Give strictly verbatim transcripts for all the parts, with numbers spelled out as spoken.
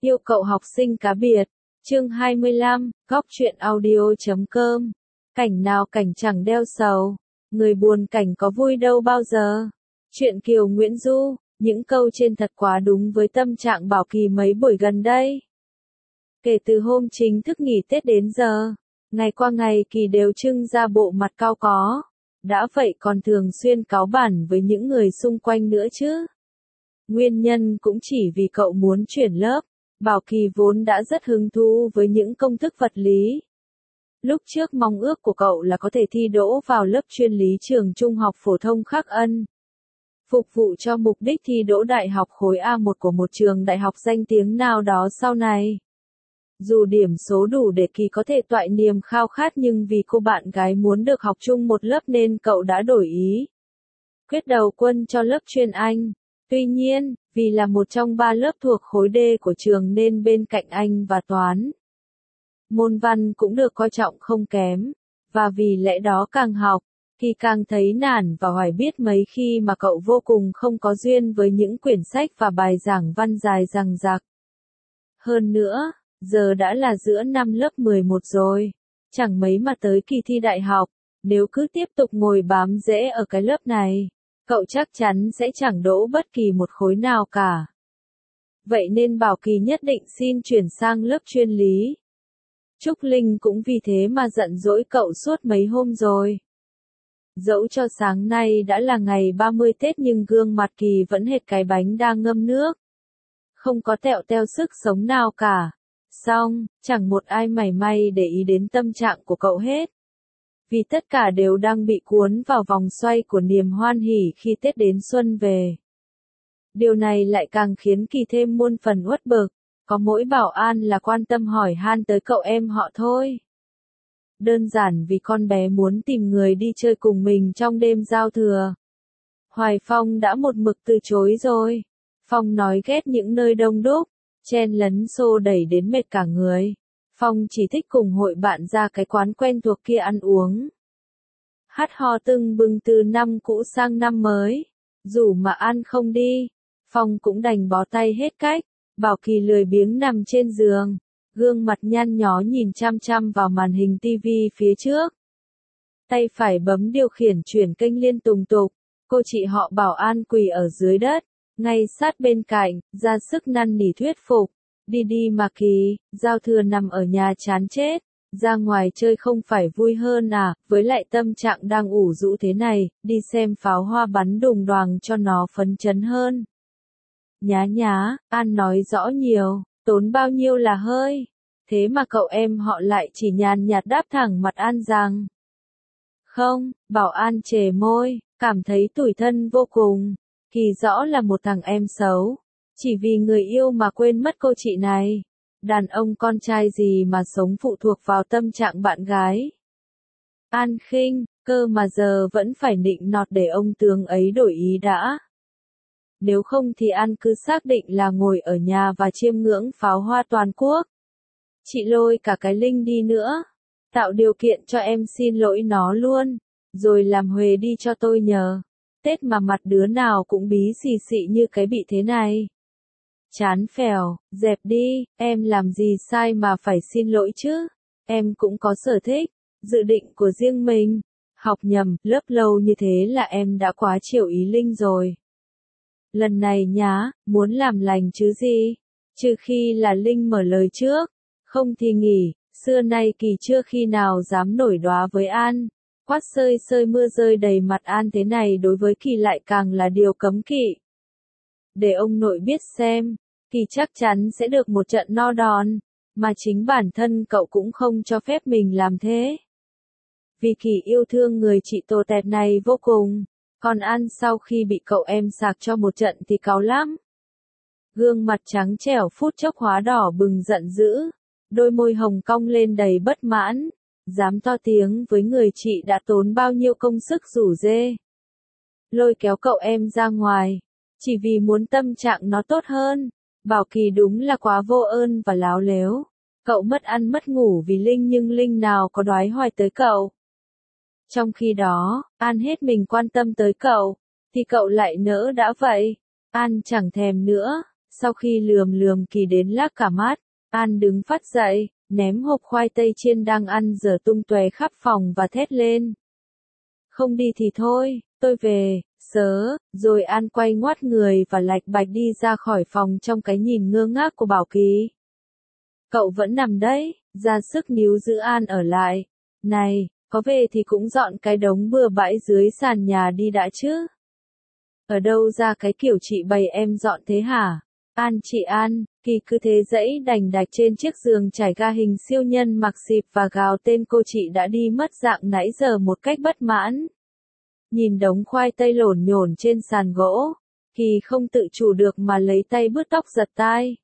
Yêu cậu học sinh cá biệt. Chương hai mươi lăm, góc truyện audio chấm com. Cảnh nào cảnh chẳng đeo sầu, người buồn cảnh có vui đâu bao giờ. Truyện Kiều Nguyễn Du, những câu trên thật quá đúng với tâm trạng Bảo Kỳ mấy buổi gần đây. Kể từ hôm chính thức nghỉ Tết đến giờ, ngày qua ngày Kỳ đều trưng ra bộ mặt cao có. Đã vậy còn thường xuyên cáu bản với những người xung quanh nữa chứ. Nguyên nhân cũng chỉ vì cậu muốn chuyển lớp. Bảo Kỳ vốn đã rất hứng thú với những công thức vật lý. Lúc trước mong ước của cậu là có thể thi đỗ vào lớp chuyên lý trường Trung học phổ thông Khắc Ân. Phục vụ cho mục đích thi đỗ đại học khối A một của một trường đại học danh tiếng nào đó sau này. Dù điểm số đủ để Kỳ có thể toại niềm khao khát nhưng vì cô bạn gái muốn được học chung một lớp nên cậu đã đổi ý. Quyết đầu quân cho lớp chuyên Anh. Tuy nhiên, vì là một trong ba lớp thuộc khối D của trường nên bên cạnh Anh và Toán, môn Văn cũng được coi trọng không kém, và vì lẽ đó càng học, thì càng thấy nản và hoài biết mấy khi mà cậu vô cùng không có duyên với những quyển sách và bài giảng văn dài dằng dặc. Hơn nữa, giờ đã là giữa năm lớp mười một rồi, chẳng mấy mà tới kỳ thi đại học, nếu cứ tiếp tục ngồi bám rễ ở cái lớp này, cậu chắc chắn sẽ chẳng đỗ bất kỳ một khối nào cả. Vậy nên Bảo Kỳ nhất định xin chuyển sang lớp chuyên lý. Trúc Linh cũng vì thế mà giận dỗi cậu suốt mấy hôm rồi. Dẫu cho sáng nay đã là ngày ba mươi Tết nhưng gương mặt Kỳ vẫn hệt cái bánh đang ngâm nước. Không có tẹo teo sức sống nào cả. Xong, chẳng một ai mảy may để ý đến tâm trạng của cậu hết. Vì tất cả đều đang bị cuốn vào vòng xoay của niềm hoan hỉ khi Tết đến xuân về. Điều này lại càng khiến Kỳ thêm muôn phần uất bực, có mỗi Bảo An là quan tâm hỏi han tới cậu em họ thôi. Đơn giản vì con bé muốn tìm người đi chơi cùng mình trong đêm giao thừa. Hoài Phong đã một mực từ chối rồi. Phong nói ghét những nơi đông đúc, chen lấn xô đẩy đến mệt cả người. Phong chỉ thích cùng hội bạn ra cái quán quen thuộc kia ăn uống. Hát hò tưng bừng từ năm cũ sang năm mới. Dù mà An không đi, Phong cũng đành bó tay hết cách. Bảo Kỳ lười biếng nằm trên giường, gương mặt nhăn nhó nhìn chăm chăm vào màn hình tivi phía trước. Tay phải bấm điều khiển chuyển kênh liên tùng tục. Cô chị họ Bảo An quỳ ở dưới đất, ngay sát bên cạnh, ra sức năn nỉ thuyết phục. Đi đi mà Kỳ, giao thừa nằm ở nhà chán chết, ra ngoài chơi không phải vui hơn à, với lại tâm trạng đang ủ rũ thế này, đi xem pháo hoa bắn đùng đoàng cho nó phấn chấn hơn. Nhá nhá, An nói rõ nhiều, tốn bao nhiêu là hơi, thế mà cậu em họ lại chỉ nhàn nhạt đáp thẳng mặt An rằng. Không, Bảo An chề môi, cảm thấy tủi thân vô cùng, Kỳ rõ là một thằng em xấu. Chỉ vì người yêu mà quên mất cô chị này. Đàn ông con trai gì mà sống phụ thuộc vào tâm trạng bạn gái. An khinh, cơ mà giờ vẫn phải nịnh nọt để ông tướng ấy đổi ý đã. Nếu không thì An cứ xác định là ngồi ở nhà và chiêm ngưỡng pháo hoa toàn quốc. Chị lôi cả cái Linh đi nữa. Tạo điều kiện cho em xin lỗi nó luôn. Rồi làm huề đi cho tôi nhờ. Tết mà mặt đứa nào cũng bí xì xị như cái bị thế này. Chán phèo, dẹp đi, em làm gì sai mà phải xin lỗi chứ, em cũng có sở thích, dự định của riêng mình, học nhầm, lớp lâu như thế là em đã quá chiều ý Linh rồi. Lần này nhá, muốn làm lành chứ gì, trừ khi là Linh mở lời trước, không thì nghỉ, xưa nay Kỳ chưa khi nào dám nổi đoá với An, quát sơi sơi mưa rơi đầy mặt An thế này đối với Kỳ lại càng là điều cấm kỵ. Để ông nội biết xem. Kỳ chắc chắn sẽ được một trận no đòn, mà chính bản thân cậu cũng không cho phép mình làm thế. Vì Kỳ yêu thương người chị tồ tẹt này vô cùng, còn An sau khi bị cậu em sạc cho một trận thì cáu lắm. Gương mặt trắng trẻo phút chốc hóa đỏ bừng giận dữ, đôi môi hồng cong lên đầy bất mãn, dám to tiếng với người chị đã tốn bao nhiêu công sức rủ rê. Lôi kéo cậu em ra ngoài, chỉ vì muốn tâm trạng nó tốt hơn. Bảo Kỳ đúng là quá vô ơn và láo lếu. Cậu mất ăn mất ngủ vì Linh nhưng Linh nào có đoái hoài tới cậu. Trong khi đó, An hết mình quan tâm tới cậu, thì cậu lại nỡ đã vậy. An chẳng thèm nữa, Sau khi lườm lườm Kỳ đến lác cả mắt, An đứng phát dậy, ném hộp khoai tây chiên đang ăn dở tung tóe khắp phòng và thét lên. Không đi thì thôi, tôi về, sớ, rồi An quay ngoắt người và lạch bạch đi ra khỏi phòng trong cái nhìn ngơ ngác của Bảo Kỳ. Cậu vẫn nằm đấy, ra sức níu giữ An ở lại. Này, có về thì cũng dọn cái đống bừa bãi dưới sàn nhà đi đã chứ. Ở đâu ra cái kiểu chị bày em dọn thế hả? An chị An, Kỳ cứ thế dãy đành đạch trên chiếc giường trải ga hình siêu nhân mặc xịp và gào tên cô chị đã đi mất dạng nãy giờ một cách bất mãn. Nhìn đống khoai tây lổn nhổn trên sàn gỗ, Kỳ không tự chủ được mà lấy tay bứt tóc giật tai.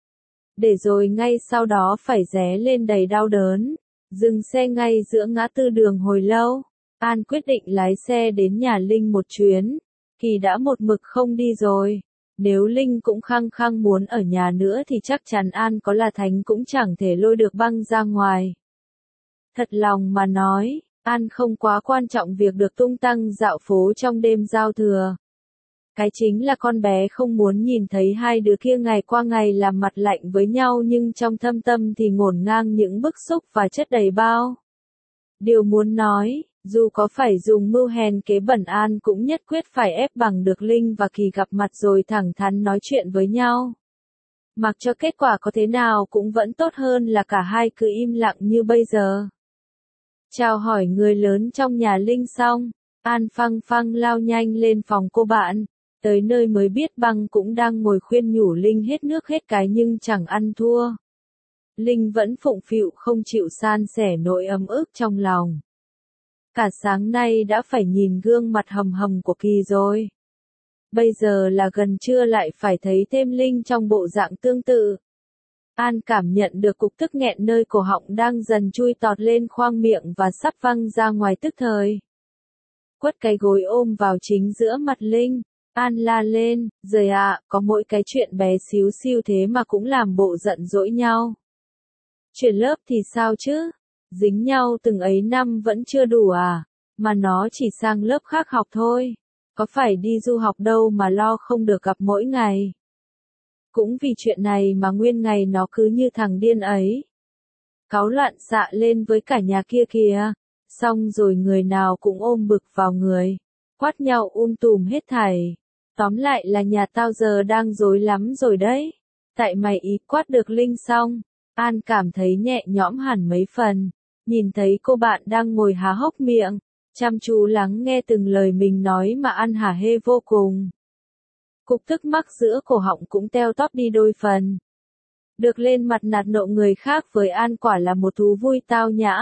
Để rồi ngay sau đó phải ré lên đầy đau đớn, dừng xe ngay giữa ngã tư đường hồi lâu. An quyết định lái xe đến nhà Linh một chuyến, Kỳ đã một mực không đi rồi. Nếu Linh cũng khăng khăng muốn ở nhà nữa thì chắc chắn An có là thánh cũng chẳng thể lôi được băng ra ngoài. Thật lòng mà nói, An không quá quan trọng việc được tung tăng dạo phố trong đêm giao thừa. Cái chính là con bé không muốn nhìn thấy hai đứa kia ngày qua ngày làm mặt lạnh với nhau nhưng trong thâm tâm thì ngổn ngang những bức xúc và chất đầy bao. Điều muốn nói, dù có phải dùng mưu hèn kế bẩn An cũng nhất quyết phải ép bằng được Linh và Kỳ gặp mặt rồi thẳng thắn nói chuyện với nhau. Mặc cho kết quả có thế nào cũng vẫn tốt hơn là cả hai cứ im lặng như bây giờ. Chào hỏi người lớn trong nhà Linh xong, An phăng phăng lao nhanh lên phòng cô bạn. Tới nơi mới biết Băng cũng đang ngồi khuyên nhủ Linh hết nước hết cái nhưng chẳng ăn thua. Linh vẫn phụng phịu không chịu san sẻ nỗi ấm ức trong lòng. Cả sáng nay đã phải nhìn gương mặt hầm hầm của Kỳ rồi. Bây giờ là gần trưa lại phải thấy thêm Linh trong bộ dạng tương tự. An cảm nhận được cục tức nghẹn nơi cổ họng đang dần chui tọt lên khoang miệng và sắp văng ra ngoài tức thời. Quất cái gối ôm vào chính giữa mặt Linh. An la lên, giời ạ, có mỗi cái chuyện bé xíu xiu thế mà cũng làm bộ giận dỗi nhau. Chuyển lớp thì sao chứ? Dính nhau từng ấy năm vẫn chưa đủ à? Mà nó chỉ sang lớp khác học thôi. Có phải đi du học đâu mà lo không được gặp mỗi ngày. Cũng vì chuyện này mà nguyên ngày nó cứ như thằng điên ấy. Cáu loạn xạ lên với cả nhà kia kìa. Xong rồi người nào cũng ôm bực vào người. Quát nhau um tùm hết thảy. Tóm lại là nhà tao giờ đang rối lắm rồi đấy. Tại mày ý quát được Linh xong, An cảm thấy nhẹ nhõm hẳn mấy phần. Nhìn thấy cô bạn đang ngồi há hốc miệng, chăm chú lắng nghe từng lời mình nói mà An hả hê vô cùng. Cục tức mắc giữa cổ họng cũng teo tóp đi đôi phần. Được lên mặt nạt nộ người khác với An quả là một thú vui tao nhã.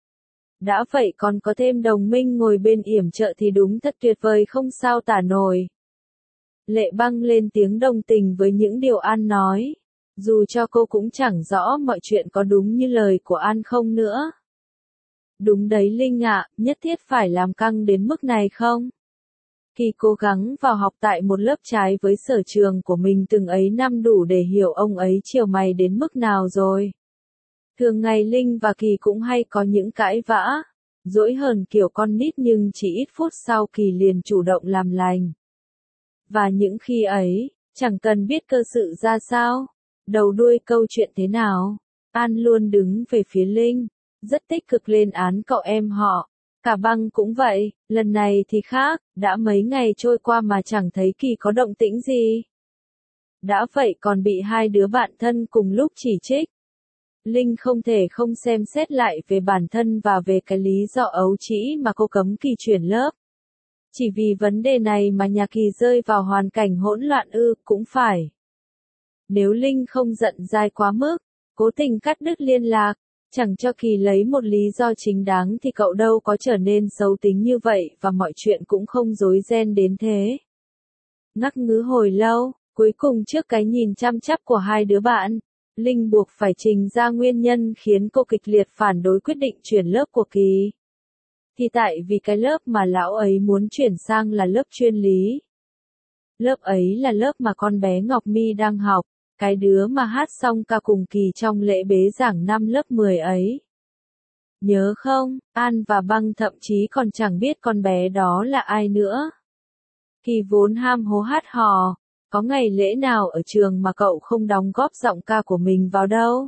Đã vậy còn có thêm đồng minh ngồi bên yểm trợ thì đúng thật tuyệt vời không sao tả nổi. Lệ Băng lên tiếng đồng tình với những điều An nói. Dù cho cô cũng chẳng rõ mọi chuyện có đúng như lời của An không nữa. Đúng đấy Linh ạ, nhất thiết phải làm căng đến mức này không? Kỳ cố gắng vào học tại một lớp trái với sở trường của mình từng ấy năm đủ để hiểu ông ấy chiều mày đến mức nào rồi. Thường ngày Linh và Kỳ cũng hay có những cãi vã, dỗi hờn kiểu con nít nhưng chỉ ít phút sau Kỳ liền chủ động làm lành. Và những khi ấy, chẳng cần biết cơ sự ra sao, đầu đuôi câu chuyện thế nào, An luôn đứng về phía Linh, rất tích cực lên án cậu em họ. Cả Băng cũng vậy, lần này thì khác, đã mấy ngày trôi qua mà chẳng thấy Kỳ có động tĩnh gì. Đã vậy còn bị hai đứa bạn thân cùng lúc chỉ trích. Linh không thể không xem xét lại về bản thân và về cái lý do ấu trĩ mà cô cấm Kỳ chuyển lớp. Chỉ vì vấn đề này mà nhà Kỳ rơi vào hoàn cảnh hỗn loạn ư, cũng phải. Nếu Linh không giận dai quá mức, cố tình cắt đứt liên lạc, chẳng cho Kỳ lấy một lý do chính đáng thì cậu đâu có trở nên xấu tính như vậy và mọi chuyện cũng không rối ren đến thế. Ngắc ngứ hồi lâu, cuối cùng trước cái nhìn chăm chắp của hai đứa bạn, Linh buộc phải trình ra nguyên nhân khiến cô kịch liệt phản đối quyết định chuyển lớp của Kỳ. Thì tại vì cái lớp mà lão ấy muốn chuyển sang là lớp chuyên lý. Lớp ấy là lớp mà con bé Ngọc My đang học, cái đứa mà hát xong ca cùng Kỳ trong lễ bế giảng năm lớp mười ấy. Nhớ không, An và Băng thậm chí còn chẳng biết con bé đó là ai nữa. Kỳ vốn ham hố hát hò, Có ngày lễ nào ở trường mà cậu không đóng góp giọng ca của mình vào đâu?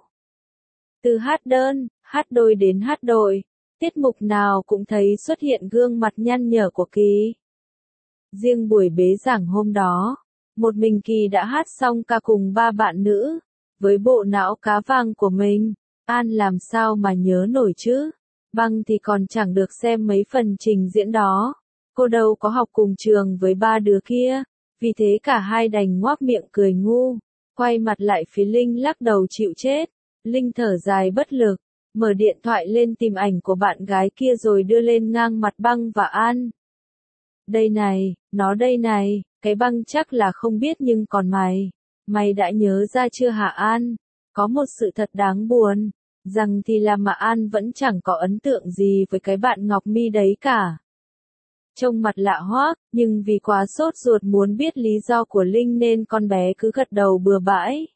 Từ hát đơn, hát đôi đến hát đội, tiết mục nào cũng thấy xuất hiện gương mặt nhăn nhở của Kỳ. Riêng buổi bế giảng hôm đó, một mình Kỳ đã hát xong ca cùng ba bạn nữ, với bộ não cá vàng của mình. An làm sao mà nhớ nổi chứ? Băng thì còn chẳng được xem mấy phần trình diễn đó. Cô đâu có học cùng trường với ba đứa kia, vì thế cả hai đành ngoác miệng cười ngu, quay mặt lại phía Linh lắc đầu chịu chết. Linh thở dài bất lực, mở điện thoại lên tìm ảnh của bạn gái kia rồi đưa lên ngang mặt Băng và An. Đây này, nó đây này, cái Băng chắc là không biết nhưng còn mày, mày đã nhớ ra chưa hả An? Có một sự thật đáng buồn, rằng thì là mà An vẫn chẳng có ấn tượng gì với cái bạn Ngọc Mi đấy cả. Trông mặt lạ hoắc, nhưng vì quá sốt ruột muốn biết lý do của Linh nên con bé cứ gật đầu bừa bãi.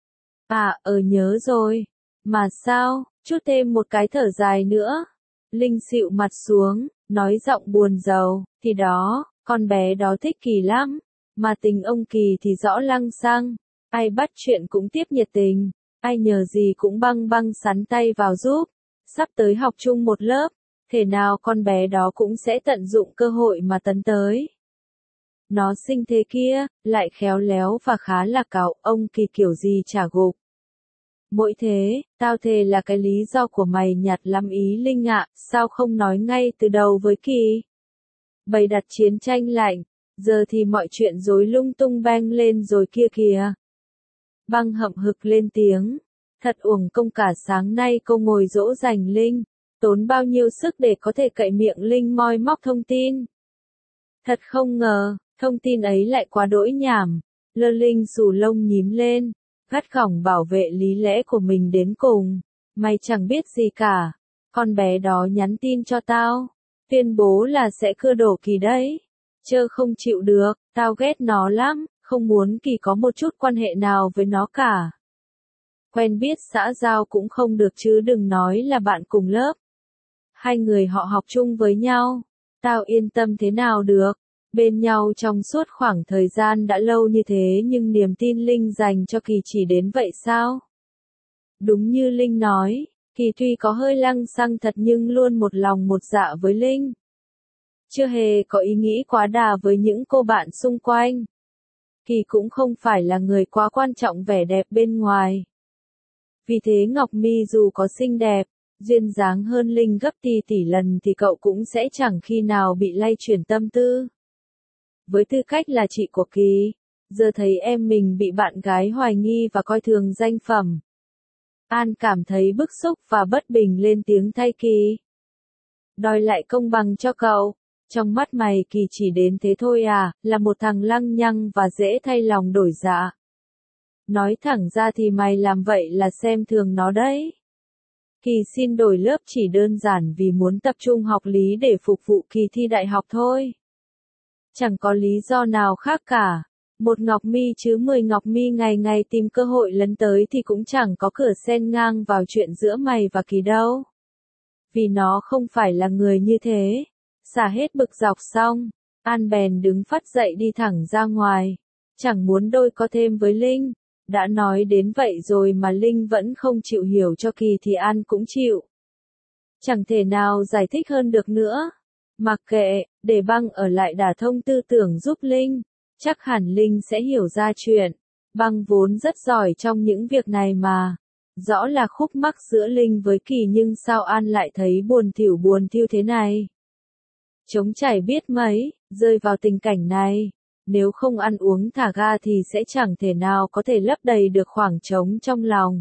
À, ờ nhớ rồi. Mà sao, chút thêm một cái thở dài nữa. Linh xịu mặt xuống, nói giọng buồn rầu, thì đó, con bé đó thích Kỳ lắm. Mà tình ông Kỳ thì rõ lăng xăng, ai bắt chuyện cũng tiếp nhiệt tình, ai nhờ gì cũng băng băng sắn tay vào giúp. Sắp tới học chung một lớp, thể nào con bé đó cũng sẽ tận dụng cơ hội mà tấn tới. Nó xinh thế kia, lại khéo léo và khá là cạo, ông Kỳ kiểu gì chả gục. Mỗi thế, tao thề là cái lý do của mày nhạt lắm ý Linh ạ, sao không nói ngay từ đầu với Kỳ? Bày đặt chiến tranh lạnh, giờ thì mọi chuyện rối lung tung beng lên rồi kia kìa. Băng hậm hực lên tiếng, thật uổng công cả sáng nay cô ngồi dỗ dành Linh, tốn bao nhiêu sức để có thể cậy miệng Linh moi móc thông tin. Thật không ngờ, thông tin ấy lại quá đỗi nhảm. Lơ Linh xù lông nhím lên, gắt gỏng bảo vệ lý lẽ của mình đến cùng. Mày chẳng biết gì cả, con bé đó nhắn tin cho tao, tuyên bố là sẽ cưa đổ Kỳ đấy. Chơ không chịu được, tao ghét nó lắm, không muốn Kỳ có một chút quan hệ nào với nó cả. Quen biết xã giao cũng không được chứ đừng nói là bạn cùng lớp. Hai người họ học chung với nhau, tao yên tâm thế nào được. Bên nhau trong suốt khoảng thời gian đã lâu như thế nhưng niềm tin Linh dành cho Kỳ chỉ đến vậy sao? Đúng như Linh nói, Kỳ tuy có hơi lăng xăng thật nhưng luôn một lòng một dạ với Linh. Chưa hề có ý nghĩ quá đà với những cô bạn xung quanh. Kỳ cũng không phải là người quá quan trọng vẻ đẹp bên ngoài. Vì thế Ngọc Mi dù có xinh đẹp, duyên dáng hơn Linh gấp tỷ tỷ lần thì cậu cũng sẽ chẳng khi nào bị lay chuyển tâm tư. Với tư cách là chị của Kỳ, giờ thấy em mình bị bạn gái hoài nghi và coi thường danh phẩm. An cảm thấy bức xúc và bất bình lên tiếng thay Kỳ. Đòi lại công bằng cho cậu, trong mắt mày Kỳ chỉ đến thế thôi à, là một thằng lăng nhăng và dễ thay lòng đổi dạ. Nói thẳng ra thì mày làm vậy là xem thường nó đấy. Kỳ xin đổi lớp chỉ đơn giản vì muốn tập trung học lý để phục vụ kỳ thi đại học thôi. Chẳng có lý do nào khác cả. Một Ngọc Mi chứ mười Ngọc Mi ngày ngày tìm cơ hội lấn tới thì cũng chẳng có cửa xen ngang vào chuyện giữa mày và Kỳ đâu. Vì nó không phải là người như thế. Xả hết bực dọc xong, An bèn đứng phắt dậy đi thẳng ra ngoài. Chẳng muốn đôi co thêm với Linh. Đã nói đến vậy rồi mà Linh vẫn không chịu hiểu cho Kỳ thì An cũng chịu. Chẳng thể nào giải thích hơn được nữa. Mặc kệ, để Băng ở lại đả thông tư tưởng giúp Linh. Chắc hẳn Linh sẽ hiểu ra chuyện. Băng vốn rất giỏi trong những việc này mà. Rõ là khúc mắc giữa Linh với Kỳ nhưng sao An lại thấy buồn thỉu buồn thiu thế này. Trống chảy biết mấy, rơi vào tình cảnh này. Nếu không ăn uống thả ga thì sẽ chẳng thể nào có thể lấp đầy được khoảng trống trong lòng.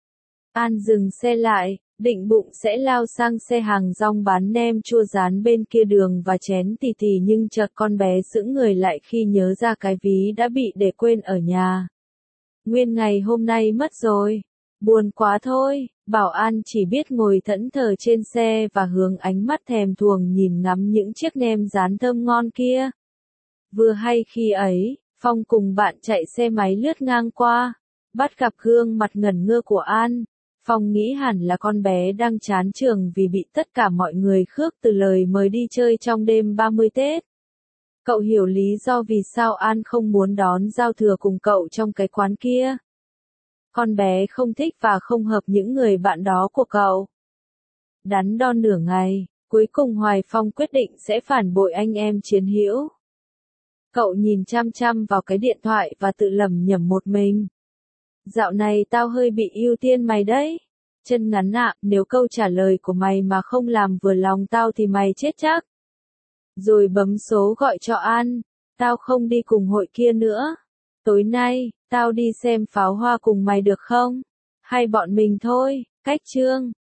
An dừng xe lại, định bụng sẽ lao sang xe hàng rong bán nem chua rán bên kia đường và chén tì tì nhưng chợt con bé sững người lại khi nhớ ra cái ví đã bị để quên ở nhà. Nguyên ngày hôm nay mất rồi. Buồn quá thôi, bảo An chỉ biết ngồi thẫn thờ trên xe và hướng ánh mắt thèm thuồng nhìn ngắm những chiếc nem rán thơm ngon kia. Vừa hay khi ấy, Phong cùng bạn chạy xe máy lướt ngang qua, bắt gặp gương mặt ngẩn ngơ của An. Phong nghĩ hẳn là con bé đang chán trường vì bị tất cả mọi người khước từ lời mời đi chơi trong đêm ba mươi Tết. Cậu hiểu lý do vì sao An không muốn đón giao thừa cùng cậu trong cái quán kia. Con bé không thích và không hợp những người bạn đó của cậu. Đắn đo nửa ngày, cuối cùng Hoài Phong quyết định sẽ phản bội anh em Chiến Hữu. Cậu nhìn chăm chăm vào cái điện thoại và tự lẩm nhẩm một mình. Dạo này tao hơi bị ưu tiên mày đấy. Chân ngắn ạ, nếu câu trả lời của mày mà không làm vừa lòng tao thì mày chết chắc. Rồi bấm số gọi cho An. Tao không đi cùng hội kia nữa. Tối nay, tao đi xem pháo hoa cùng mày được không? Hay bọn mình thôi, cách chương.